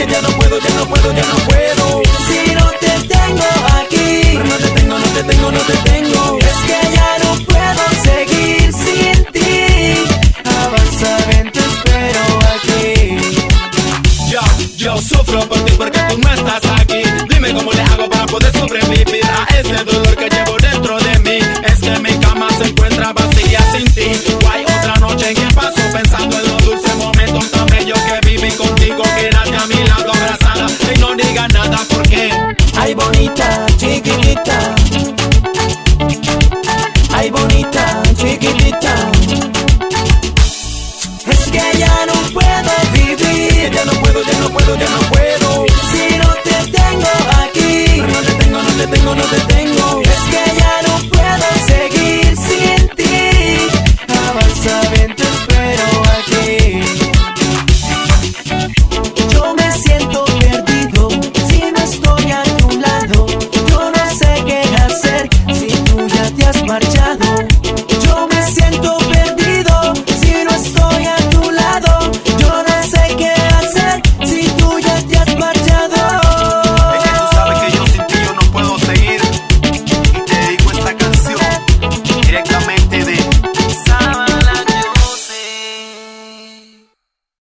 que ya no puedo, ya no puedo, ya no puedo. Si no te tengo aquí, pero no te tengo, no te tengo, no te tengo. es que ya no puedo seguir sin ti. Avanza, ven, te espero aquí. Yo sufro por ti porque tú no estás aquí. Dime cómo le hago para poder sobrevivir a este dolor.